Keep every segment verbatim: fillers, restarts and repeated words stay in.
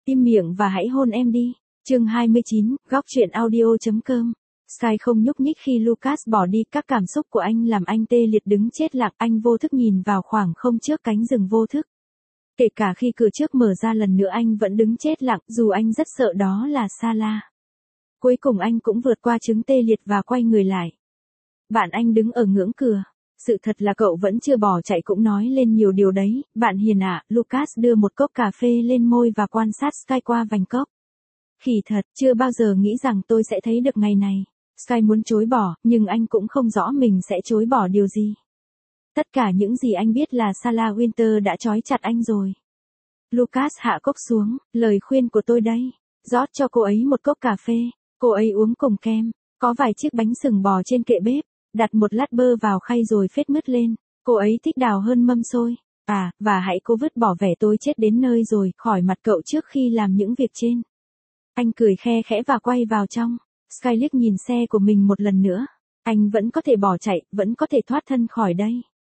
Im miệng và hãy hôn em đi. Chương hai mươi chín, góc truyện audio.com. Sky không nhúc nhích khi Lucas bỏ đi, các cảm xúc của anh làm anh tê liệt đứng chết lặng, anh vô thức nhìn vào khoảng không trước cánh rừng vô thức. Kể cả khi cửa trước mở ra lần nữa anh vẫn đứng chết lặng, dù anh rất sợ đó là Salah. Cuối cùng anh cũng vượt qua chứng tê liệt và quay người lại. Bạn anh đứng ở ngưỡng cửa. Sự thật là cậu vẫn chưa bỏ chạy cũng nói lên nhiều điều đấy, bạn hiền ạ. Lucas đưa một cốc cà phê lên môi và quan sát Sky qua vành cốc. Khỉ thật, chưa bao giờ nghĩ rằng tôi sẽ thấy được ngày này. Sky muốn chối bỏ, nhưng anh cũng không rõ mình sẽ chối bỏ điều gì. Tất cả những gì anh biết là Salah Winter đã trói chặt anh rồi. Lucas hạ cốc xuống, lời khuyên của tôi đây. Rót cho cô ấy một cốc cà phê, cô ấy uống cùng kem. Có vài chiếc bánh sừng bò trên kệ bếp. Đặt một lát bơ vào khay rồi phết mứt lên. Cô ấy thích đào hơn mâm xôi. À, và hãy cố vứt bỏ vẻ tôi chết đến nơi rồi khỏi mặt cậu trước khi làm những việc trên. Anh cười khe khẽ và quay vào trong. Sky liếc nhìn xe của mình một lần nữa. Anh vẫn có thể bỏ chạy, vẫn có thể thoát thân khỏi đây.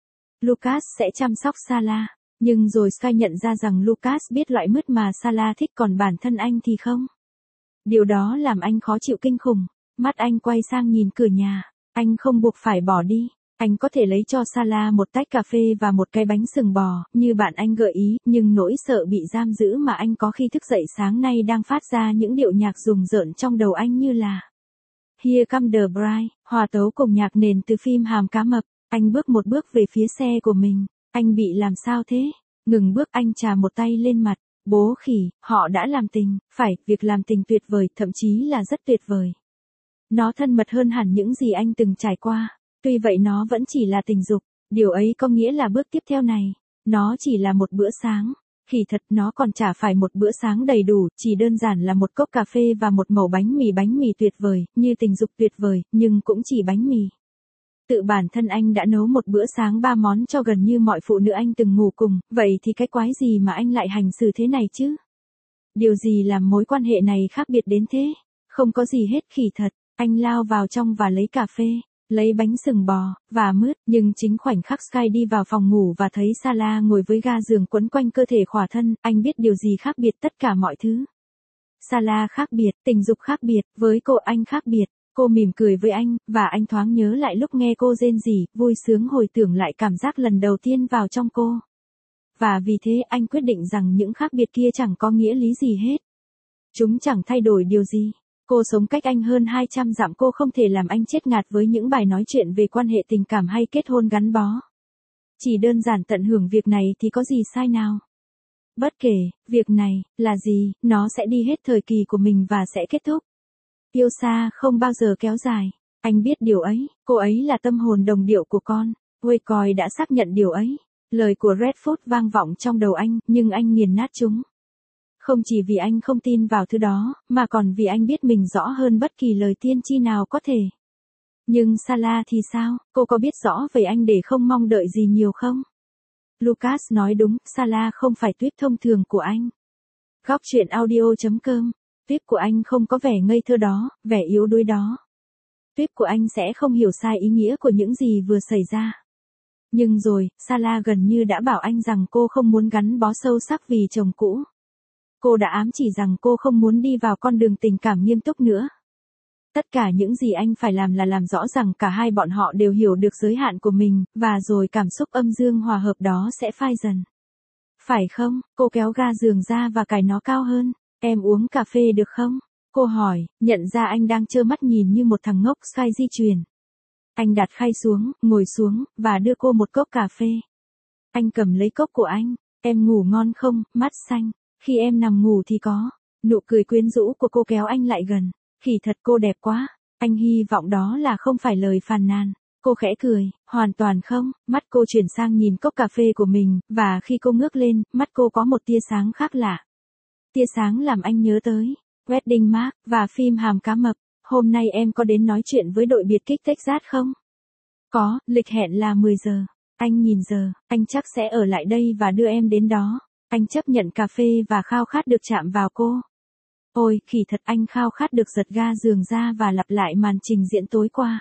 Lucas sẽ chăm sóc Salah. Nhưng rồi Sky nhận ra rằng Lucas biết loại mứt mà Salah thích còn bản thân anh thì không. Điều đó làm anh khó chịu kinh khủng. Mắt anh quay sang nhìn cửa nhà. Anh không buộc phải bỏ đi. Anh có thể lấy cho Salah một tách cà phê và một cái bánh sừng bò, như bạn anh gợi ý, nhưng nỗi sợ bị giam giữ mà anh có khi thức dậy sáng nay đang phát ra những điệu nhạc rùng rợn trong đầu anh như là Here Come the Bride, hòa tấu cùng nhạc nền từ phim Hàm Cá Mập. Anh bước một bước về phía xe của mình. Anh bị làm sao thế? Ngừng bước, anh chà một tay lên mặt. Bố khỉ, họ đã làm tình. Phải, việc làm tình tuyệt vời, thậm chí là rất tuyệt vời. Nó thân mật hơn hẳn những gì anh từng trải qua. Tuy vậy nó vẫn chỉ là tình dục. Điều ấy có nghĩa là bước tiếp theo này. Nó chỉ là một bữa sáng. Khỉ thật, nó còn chả phải một bữa sáng đầy đủ, chỉ đơn giản là một cốc cà phê và một mẩu bánh mì bánh mì tuyệt vời, như tình dục tuyệt vời, nhưng cũng chỉ bánh mì. Tự bản thân anh đã nấu một bữa sáng ba món cho gần như mọi phụ nữ anh từng ngủ cùng, vậy thì cái quái gì mà anh lại hành xử thế này chứ? Điều gì làm mối quan hệ này khác biệt đến thế? Không có gì hết, khỉ thật. Anh lao vào trong và lấy cà phê, lấy bánh sừng bò, và mứt, nhưng chính khoảnh khắc Sky đi vào phòng ngủ và thấy Salah ngồi với ga giường quấn quanh cơ thể khỏa thân, anh biết điều gì khác biệt tất cả mọi thứ. Salah khác biệt, tình dục khác biệt, với cô anh khác biệt. Cô mỉm cười với anh, và anh thoáng nhớ lại lúc nghe cô rên rỉ, vui sướng hồi tưởng lại cảm giác lần đầu tiên vào trong cô. Và vì thế anh quyết định rằng những khác biệt kia chẳng có nghĩa lý gì hết. Chúng chẳng thay đổi điều gì. Cô sống cách anh hơn hai trăm dặm, cô không thể làm anh chết ngạt với những bài nói chuyện về quan hệ tình cảm hay kết hôn gắn bó. Chỉ đơn giản tận hưởng việc này thì có gì sai nào. Bất kể, việc này, là gì, nó sẽ đi hết thời kỳ của mình và sẽ kết thúc. Yêu xa không bao giờ kéo dài. Anh biết điều ấy, cô ấy là tâm hồn đồng điệu của con. Waycoy đã xác nhận điều ấy. Lời của Redfoot vang vọng trong đầu anh, nhưng anh nghiền nát chúng. Không chỉ vì anh không tin vào thứ đó, mà còn vì anh biết mình rõ hơn bất kỳ lời tiên tri nào có thể. Nhưng Salah thì sao, cô có biết rõ về anh để không mong đợi gì nhiều không? Lucas nói đúng, Salah không phải tuyếp thông thường của anh. Góc truyện audio.com. Tuyếp của anh không có vẻ ngây thơ đó, vẻ yếu đuối đó. Tuyếp của anh sẽ không hiểu sai ý nghĩa của những gì vừa xảy ra. Nhưng rồi, Salah gần như đã bảo anh rằng cô không muốn gắn bó sâu sắc vì chồng cũ. Cô đã ám chỉ rằng cô không muốn đi vào con đường tình cảm nghiêm túc nữa. Tất cả những gì anh phải làm là làm rõ rằng cả hai bọn họ đều hiểu được giới hạn của mình, và rồi cảm xúc âm dương hòa hợp đó sẽ phai dần. Phải không? Cô kéo ga giường ra và cài nó cao hơn. Em uống cà phê được không? Cô hỏi, nhận ra anh đang trơ mắt nhìn như một thằng ngốc. Sky di chuyển. Anh đặt khay xuống, ngồi xuống, và đưa cô một cốc cà phê. Anh cầm lấy cốc của anh. Em ngủ ngon không, mắt xanh? Khi em nằm ngủ thì có. Nụ cười quyến rũ của cô kéo anh lại gần. Khỉ thật, cô đẹp quá. Anh hy vọng đó là không phải lời phàn nàn. Cô khẽ cười, hoàn toàn không. Mắt cô chuyển sang nhìn cốc cà phê của mình, và khi cô ngước lên, mắt cô có một tia sáng khác lạ. Tia sáng làm anh nhớ tới Wedding Mark và phim Hàm Cá Mập. Hôm nay em có đến nói chuyện với đội biệt kích Texas không? Có, lịch hẹn là mười giờ. Anh nhìn giờ, anh chắc sẽ ở lại đây và đưa em đến đó. Anh chấp nhận cà phê và khao khát được chạm vào cô. Ôi, khỉ thật, anh khao khát được giật ga giường ra và lặp lại màn trình diễn tối qua.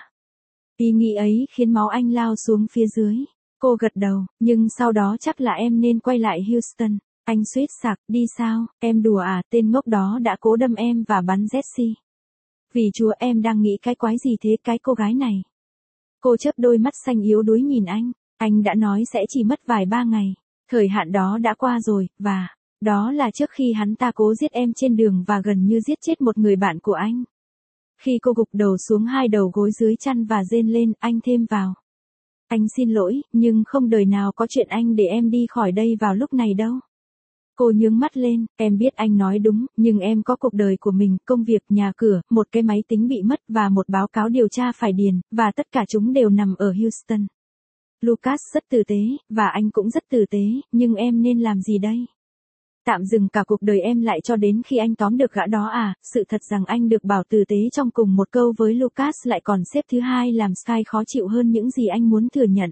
Ý nghĩ ấy khiến máu anh lao xuống phía dưới. Cô gật đầu, nhưng sau đó chắc là em nên quay lại Houston. Anh suýt sặc, đi sao, em đùa à, tên ngốc đó đã cố đâm em và bắn Jessie. Vì chúa em đang nghĩ cái quái gì thế cái cô gái này. Cô chớp đôi mắt xanh yếu đuối nhìn anh, anh đã nói sẽ chỉ mất vài ba ngày. Thời hạn đó đã qua rồi, và, đó là trước khi hắn ta cố giết em trên đường và gần như giết chết một người bạn của anh. Khi cô gục đầu xuống hai đầu gối dưới chăn và rên lên, anh thêm vào. Anh xin lỗi, nhưng không đời nào có chuyện anh để em đi khỏi đây vào lúc này đâu. Cô nhướng mắt lên, em biết anh nói đúng, nhưng em có cuộc đời của mình, công việc, nhà cửa, một cái máy tính bị mất và một báo cáo điều tra phải điền, và tất cả chúng đều nằm ở Houston. Lucas rất tử tế, và anh cũng rất tử tế, nhưng em nên làm gì đây? Tạm dừng cả cuộc đời em lại cho đến khi anh tóm được gã đó à? Sự thật rằng anh được bảo tử tế trong cùng một câu với Lucas lại còn xếp thứ hai làm Sky khó chịu hơn những gì anh muốn thừa nhận.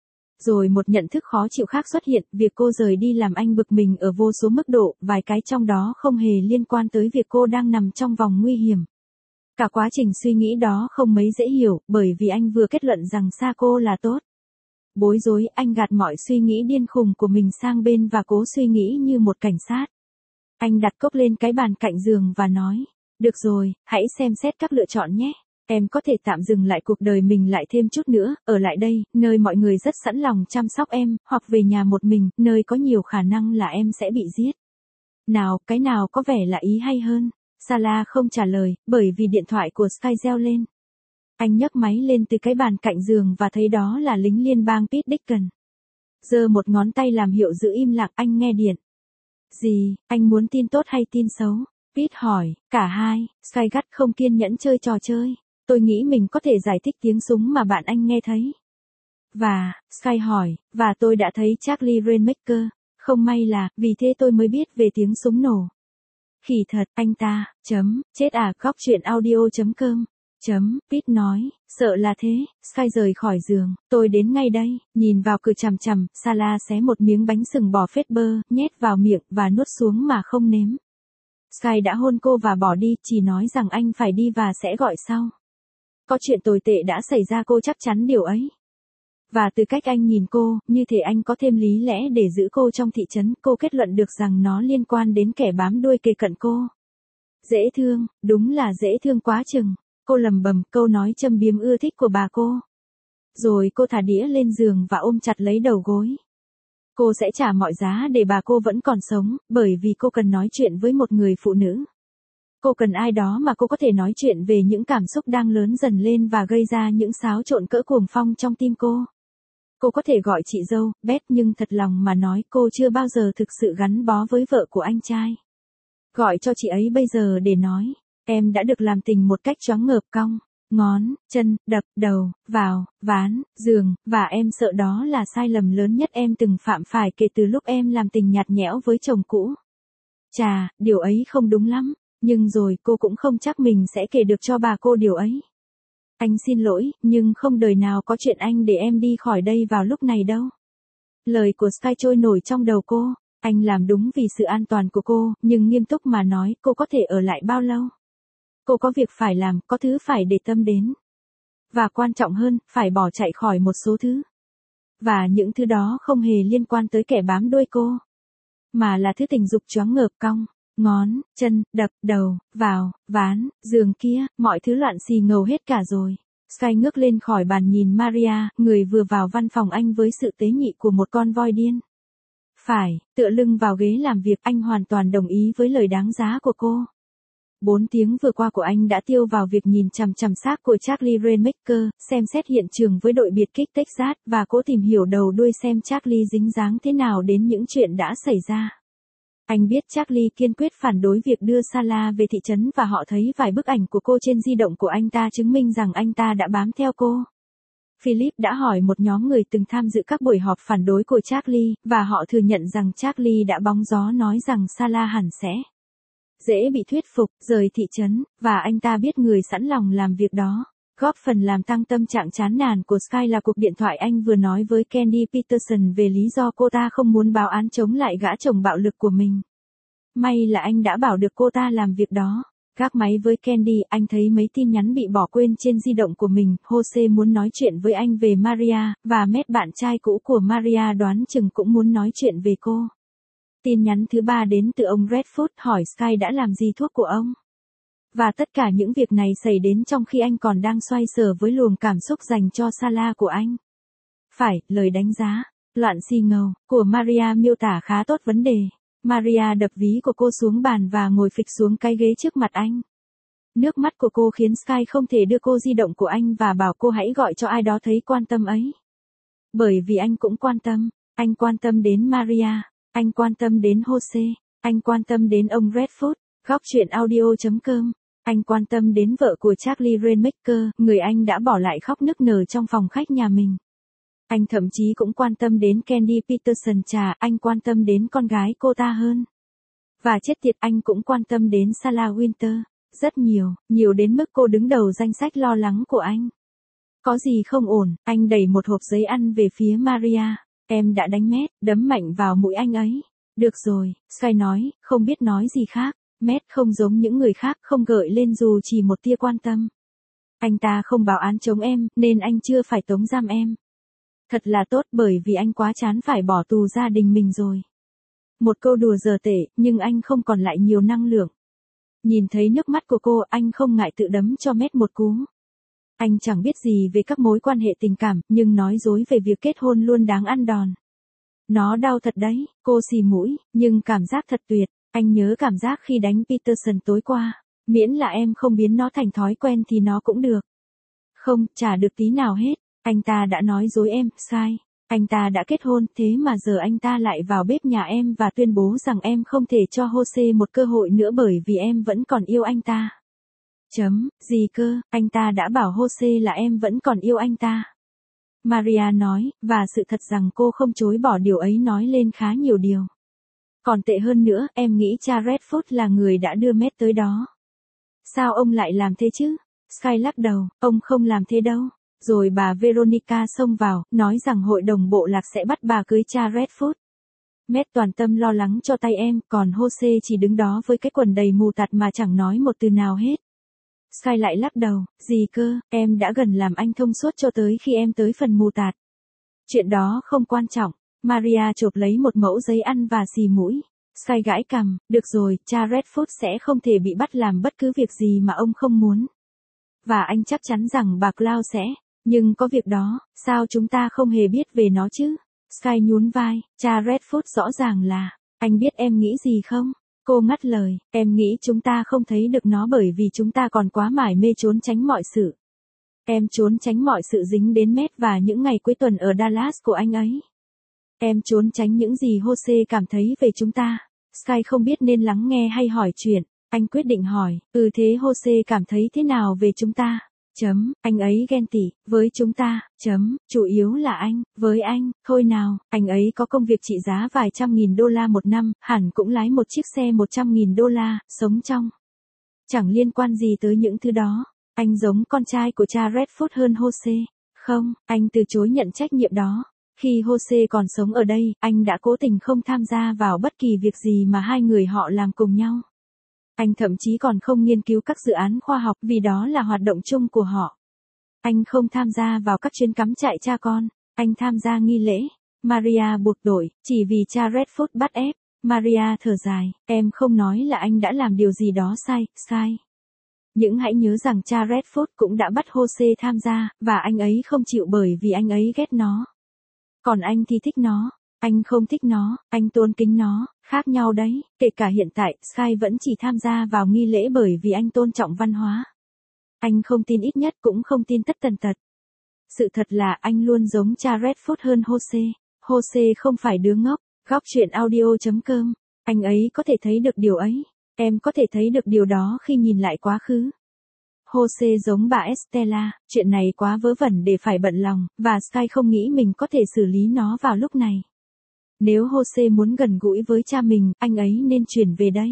Rồi một nhận thức khó chịu khác xuất hiện, việc cô rời đi làm anh bực mình ở vô số mức độ, vài cái trong đó không hề liên quan tới việc cô đang nằm trong vòng nguy hiểm. Cả quá trình suy nghĩ đó không mấy dễ hiểu, bởi vì anh vừa kết luận rằng xa cô là tốt. Bối rối, anh gạt mọi suy nghĩ điên khùng của mình sang bên và cố suy nghĩ như một cảnh sát. Anh đặt cốc lên cái bàn cạnh giường và nói, được rồi, hãy xem xét các lựa chọn nhé. Em có thể tạm dừng lại cuộc đời mình lại thêm chút nữa, ở lại đây, nơi mọi người rất sẵn lòng chăm sóc em, hoặc về nhà một mình, nơi có nhiều khả năng là em sẽ bị giết. Nào, cái nào có vẻ là ý hay hơn? Salah không trả lời, bởi vì điện thoại của Sky reo lên. Anh nhấc máy lên từ cái bàn cạnh giường và thấy đó là lính liên bang Pete Deacon. Giơ một ngón tay làm hiệu giữ im lặng, anh nghe điện. Gì, anh muốn tin tốt hay tin xấu? Pete hỏi, cả hai. Sky gắt không kiên nhẫn chơi trò chơi. Tôi nghĩ mình có thể giải thích tiếng súng mà bạn anh nghe thấy. Và, Sky hỏi, và tôi đã thấy Charlie Rainmaker. Không may là, vì thế tôi mới biết về tiếng súng nổ. Khỉ thật, anh ta, chấm, chết à, góc chuyện audio chấm com. Chấm, Pete nói, sợ là thế. Sky rời khỏi giường, tôi đến ngay đây, nhìn vào cửa chằm chằm, Salah xé một miếng bánh sừng bò phết bơ, nhét vào miệng và nuốt xuống mà không nếm. Sky đã hôn cô và bỏ đi, chỉ nói rằng anh phải đi và sẽ gọi sau. Có chuyện tồi tệ đã xảy ra, cô chắc chắn điều ấy. Và từ cách anh nhìn cô, như thể anh có thêm lý lẽ để giữ cô trong thị trấn, cô kết luận được rằng nó liên quan đến kẻ bám đuôi kề cận cô. Dễ thương, đúng là dễ thương quá chừng. Cô lầm bầm câu nói châm biếm ưa thích của bà cô. Rồi cô thả đĩa lên giường và ôm chặt lấy đầu gối. Cô sẽ trả mọi giá để bà cô vẫn còn sống, bởi vì cô cần nói chuyện với một người phụ nữ. Cô cần ai đó mà cô có thể nói chuyện về những cảm xúc đang lớn dần lên và gây ra những xáo trộn cỡ cuồng phong trong tim cô. Cô có thể gọi chị dâu, Beth, nhưng thật lòng mà nói cô chưa bao giờ thực sự gắn bó với vợ của anh trai. Gọi cho chị ấy bây giờ để nói, em đã được làm tình một cách choáng ngợp cong, ngón, chân, đập, đầu, vào, ván, giường, và em sợ đó là sai lầm lớn nhất em từng phạm phải kể từ lúc em làm tình nhạt nhẽo với chồng cũ. Chà, điều ấy không đúng lắm. Nhưng rồi cô cũng không chắc mình sẽ kể được cho bà cô điều ấy. Anh xin lỗi, nhưng không đời nào có chuyện anh để em đi khỏi đây vào lúc này đâu. Lời của Sky trôi nổi trong đầu cô. Anh làm đúng vì sự an toàn của cô, nhưng nghiêm túc mà nói, cô có thể ở lại bao lâu? Cô có việc phải làm, có thứ phải để tâm đến. Và quan trọng hơn, phải bỏ chạy khỏi một số thứ. Và những thứ đó không hề liên quan tới kẻ bám đuôi cô. Mà là thứ tình dục choáng ngợp cong. Ngón, chân, đập, đầu, vào, ván, giường kia, mọi thứ loạn xì ngầu hết cả rồi. Sky ngước lên khỏi bàn nhìn Maria, người vừa vào văn phòng anh với sự tế nhị của một con voi điên. Phải, tựa lưng vào ghế làm việc, anh hoàn toàn đồng ý với lời đáng giá của cô. Bốn tiếng vừa qua của anh đã tiêu vào việc nhìn chằm chằm xác của Charlie Rainmaker, xem xét hiện trường với đội biệt kích Texas, và cố tìm hiểu đầu đuôi xem Charlie dính dáng thế nào đến những chuyện đã xảy ra. Anh biết Charlie kiên quyết phản đối việc đưa Salah về thị trấn và họ thấy vài bức ảnh của cô trên di động của anh ta chứng minh rằng anh ta đã bám theo cô. Philip đã hỏi một nhóm người từng tham dự các buổi họp phản đối của Charlie, và họ thừa nhận rằng Charlie đã bóng gió nói rằng Salah hẳn sẽ dễ bị thuyết phục, rời thị trấn, và anh ta biết người sẵn lòng làm việc đó. Góp phần làm tăng tâm trạng chán nản của Sky là cuộc điện thoại anh vừa nói với Candy Peterson về lý do cô ta không muốn báo án chống lại gã chồng bạo lực của mình. May là anh đã bảo được cô ta làm việc đó. Gác máy với Candy, anh thấy mấy tin nhắn bị bỏ quên trên di động của mình. Jose muốn nói chuyện với anh về Maria, và Matt, bạn trai cũ của Maria, đoán chừng cũng muốn nói chuyện về cô. Tin nhắn thứ ba đến từ ông Redfoot hỏi Sky đã làm gì thuốc của ông. Và tất cả những việc này xảy đến trong khi anh còn đang xoay sở với luồng cảm xúc dành cho Salah của anh. Phải, lời đánh giá, loạn xì ngầu, của Maria miêu tả khá tốt vấn đề. Maria đập ví của cô xuống bàn và ngồi phịch xuống cái ghế trước mặt anh. Nước mắt của cô khiến Sky không thể đưa cô di động của anh và bảo cô hãy gọi cho ai đó thấy quan tâm ấy. Bởi vì anh cũng quan tâm, anh quan tâm đến Maria, anh quan tâm đến Jose, anh quan tâm đến ông Redfoot, góc chuyện audio chấm com. Anh quan tâm đến vợ của Charlie Rainmaker, người anh đã bỏ lại khóc nức nở trong phòng khách nhà mình. Anh thậm chí cũng quan tâm đến Candy Peterson trà, anh quan tâm đến con gái cô ta hơn. Và chết tiệt anh cũng quan tâm đến Salah Winter, rất nhiều, nhiều đến mức cô đứng đầu danh sách lo lắng của anh. Có gì không ổn, anh đẩy một hộp giấy ăn về phía Maria. Em đã đánh Matt, đấm mạnh vào mũi anh ấy. Được rồi, Sky nói, không biết nói gì khác. Matt không giống những người khác, không gợi lên dù chỉ một tia quan tâm. Anh ta không báo án chống em, nên anh chưa phải tống giam em. Thật là tốt bởi vì anh quá chán phải bỏ tù gia đình mình rồi. Một câu đùa dở tệ, nhưng anh không còn lại nhiều năng lượng. Nhìn thấy nước mắt của cô, anh không ngại tự đấm cho Matt một cú. Anh chẳng biết gì về các mối quan hệ tình cảm, nhưng nói dối về việc kết hôn luôn đáng ăn đòn. Nó đau thật đấy, cô xì mũi, nhưng cảm giác thật tuyệt. Anh nhớ cảm giác khi đánh Peterson tối qua. Miễn là em không biến nó thành thói quen thì nó cũng được. Không, chả được tí nào hết. Anh ta đã nói dối em, sai. Anh ta đã kết hôn, thế mà giờ anh ta lại vào bếp nhà em và tuyên bố rằng em không thể cho Jose một cơ hội nữa bởi vì em vẫn còn yêu anh ta. Chấm, gì cơ, anh ta đã bảo Jose là em vẫn còn yêu anh ta. Maria nói, và sự thật rằng cô không chối bỏ điều ấy nói lên khá nhiều điều. Còn tệ hơn nữa, em nghĩ cha Redfoot là người đã đưa Matt tới đó. Sao ông lại làm thế chứ? Sky lắc đầu, ông không làm thế đâu. Rồi bà Veronica xông vào, nói rằng hội đồng bộ lạc sẽ bắt bà cưới cha Redfoot. Matt toàn tâm lo lắng cho tay em, còn Jose chỉ đứng đó với cái quần đầy mù tạt mà chẳng nói một từ nào hết. Sky lại lắc đầu, gì cơ, em đã gần làm anh thông suốt cho tới khi em tới phần mù tạt. Chuyện đó không quan trọng. Maria chộp lấy một mẫu giấy ăn và xì mũi. Sky gãi cằm, được rồi, cha Redfoot sẽ không thể bị bắt làm bất cứ việc gì mà ông không muốn. Và anh chắc chắn rằng bà Cloud sẽ. Nhưng có việc đó, sao chúng ta không hề biết về nó chứ? Sky nhún vai, cha Redfoot rõ ràng là, anh biết em nghĩ gì không? Cô ngắt lời, em nghĩ chúng ta không thấy được nó bởi vì chúng ta còn quá mải mê trốn tránh mọi sự. Em trốn tránh mọi sự dính đến Matt và những ngày cuối tuần ở Dallas của anh ấy. Em trốn tránh những gì Jose cảm thấy về chúng ta. Sky không biết nên lắng nghe hay hỏi chuyện. Anh quyết định hỏi, ừ thế Jose cảm thấy thế nào về chúng ta? Chấm, anh ấy ghen tị, với chúng ta, chấm, chủ yếu là anh, với anh, thôi nào, anh ấy có công việc trị giá vài trăm nghìn đô la một năm, hẳn cũng lái một chiếc xe một trăm nghìn đô la, sống trong. Chẳng liên quan gì tới những thứ đó, anh giống con trai của cha Redfoot hơn Jose. Không, anh từ chối nhận trách nhiệm đó. Khi Jose còn sống ở đây, anh đã cố tình không tham gia vào bất kỳ việc gì mà hai người họ làm cùng nhau. Anh thậm chí còn không nghiên cứu các dự án khoa học vì đó là hoạt động chung của họ. Anh không tham gia vào các chuyến cắm trại cha con, anh tham gia nghi lễ. Maria buộc tội, chỉ vì cha Redfoot bắt ép. Maria thở dài, em không nói là anh đã làm điều gì đó sai, sai. Nhưng hãy nhớ rằng cha Redfoot cũng đã bắt Jose tham gia, và anh ấy không chịu bởi vì anh ấy ghét nó. Còn anh thì thích nó. Anh không thích nó, anh tôn kính nó, khác nhau đấy, kể cả hiện tại, Sky vẫn chỉ tham gia vào nghi lễ bởi vì anh tôn trọng văn hóa. Anh không tin ít nhất cũng không tin tất tần tật. Sự thật là anh luôn giống cha Redfoot hơn Jose. Jose không phải đứa ngốc, góc chuyện audio chấm com. Anh ấy có thể thấy được điều ấy. Em có thể thấy được điều đó khi nhìn lại quá khứ. Jose giống bà Estella, chuyện này quá vớ vẩn để phải bận lòng, và Sky không nghĩ mình có thể xử lý nó vào lúc này. Nếu Jose muốn gần gũi với cha mình, anh ấy nên chuyển về đây.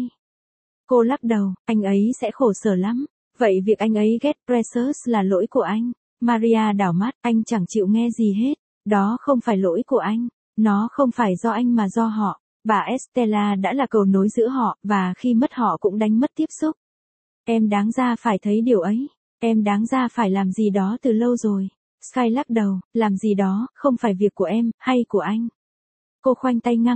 Cô lắc đầu, anh ấy sẽ khổ sở lắm. Vậy việc anh ấy ghét Precious là lỗi của anh. Maria đảo mắt, anh chẳng chịu nghe gì hết. Đó không phải lỗi của anh. Nó không phải do anh mà do họ. Bà Estella đã là cầu nối giữa họ, và khi mất họ cũng đánh mất tiếp xúc. Em đáng ra phải thấy điều ấy. Em đáng ra phải làm gì đó từ lâu rồi. Sky lắc đầu, làm gì đó, không phải việc của em, hay của anh. Cô khoanh tay ngang ngực,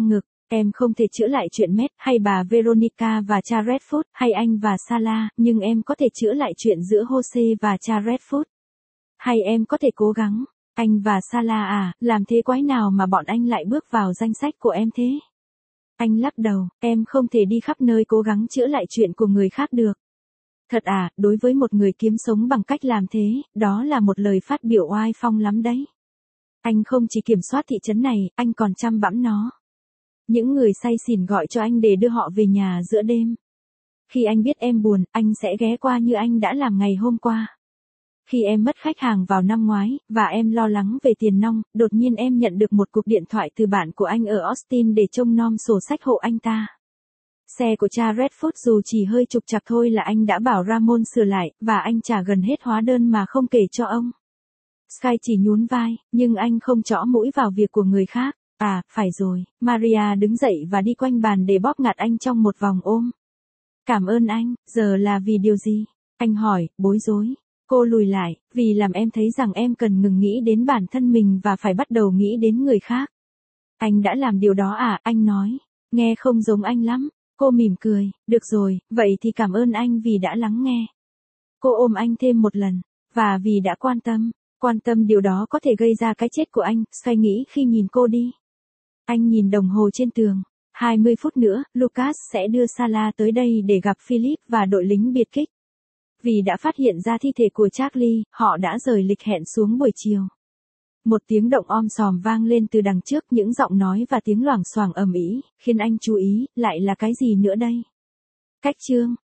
Em không thể chữa lại chuyện Matt hay bà Veronica và cha Redford hay anh và Salah, nhưng em có thể chữa lại chuyện giữa Jose và cha Redford. Hay em có thể cố gắng. Anh và Salah à, làm thế quái nào mà bọn anh lại bước vào danh sách của em thế? Anh lắc đầu, em không thể đi khắp nơi cố gắng chữa lại chuyện của người khác được. Thật à, đối với một người kiếm sống bằng cách làm thế, đó là một lời phát biểu oai phong lắm đấy. Anh không chỉ kiểm soát thị trấn này, anh còn chăm bẵm nó. Những người say xỉn gọi cho anh để đưa họ về nhà giữa đêm. Khi anh biết em buồn, anh sẽ ghé qua như anh đã làm ngày hôm qua. Khi em mất khách hàng vào năm ngoái, và em lo lắng về tiền nong, đột nhiên em nhận được một cuộc điện thoại từ bạn của anh ở Austin để trông nom sổ sách hộ anh ta. Xe của cha Redford dù chỉ hơi trục trặc thôi là anh đã bảo Ramon sửa lại, và anh trả gần hết hóa đơn mà không kể cho ông. Sky chỉ nhún vai, nhưng anh không chõ mũi vào việc của người khác. À, phải rồi, Maria đứng dậy và đi quanh bàn để bóp ngặt anh trong một vòng ôm. Cảm ơn anh, giờ là vì điều gì? Anh hỏi, bối rối. Cô lùi lại, vì làm em thấy rằng em cần ngừng nghĩ đến bản thân mình và phải bắt đầu nghĩ đến người khác. Anh đã làm điều đó à, anh nói. Nghe không giống anh lắm. Cô mỉm cười, được rồi, vậy thì cảm ơn anh vì đã lắng nghe. Cô ôm anh thêm một lần, và vì đã quan tâm. Quan tâm điều đó có thể gây ra cái chết của anh, Sky nghĩ khi nhìn cô đi. Anh nhìn đồng hồ trên tường. hai mươi phút nữa, Lucas sẽ đưa Salah tới đây để gặp Philip và đội lính biệt kích. Vì đã phát hiện ra thi thể của Charlie, họ đã rời lịch hẹn xuống buổi chiều. Một tiếng động om sòm vang lên từ đằng trước, những giọng nói và tiếng loảng xoảng ầm ĩ, khiến anh chú ý, lại là cái gì nữa đây? Cách chương